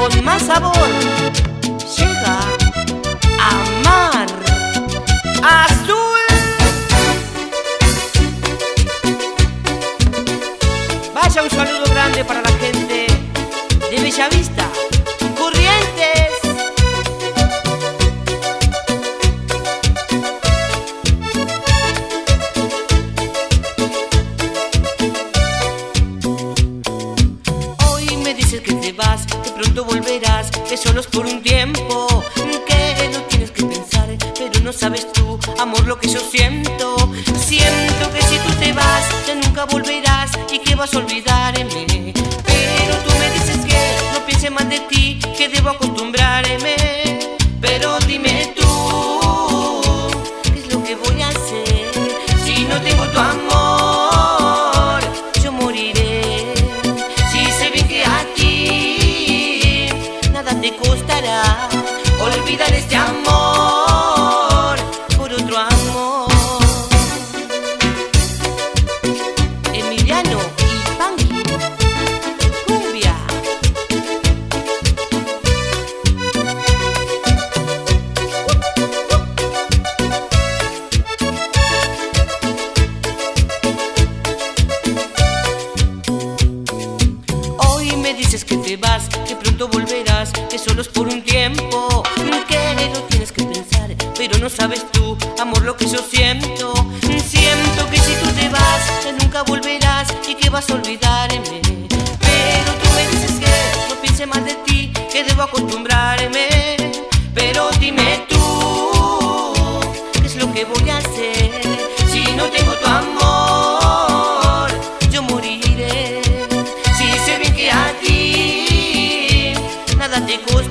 con más sabor llega Amar Azul. Vaya un saludo grande para la gente de Bellavista, Corrientes. Hoy me dices que te vas, que pronto volverás, que solo es por un tiempo, que no tienes que pensar, pero no sabes tú, amor, lo que yo siento. Siento que si tú te vas, ya nunca volverás y que vas a olvidarme. Pero tú me dices que no piense más de ti, que debo acostumbrarme. Pero dime tú, ¿qué es lo que voy a hacer? Si no tengo tu amor, yo moriré. Si sé bien que a ti nada te costará olvidar este amor por otro amor. Emiliano y Panky, cumbia. Hoy me dices que te vas, que pronto volverás, que solo es por un tiempo, que no tienes que pensar, pero no sabes tú, amor, lo que yo siento. Siento que si tú te vas, ya nunca volverás y que vas a olvidarme. Pero tú me dices que no piense más de ti, que debo acostumbrarme. Pero dime tú, ¿qué es lo que voy a hacer? Si no tengo tu amor, yo moriré. Si sé bien que a ti nada te costará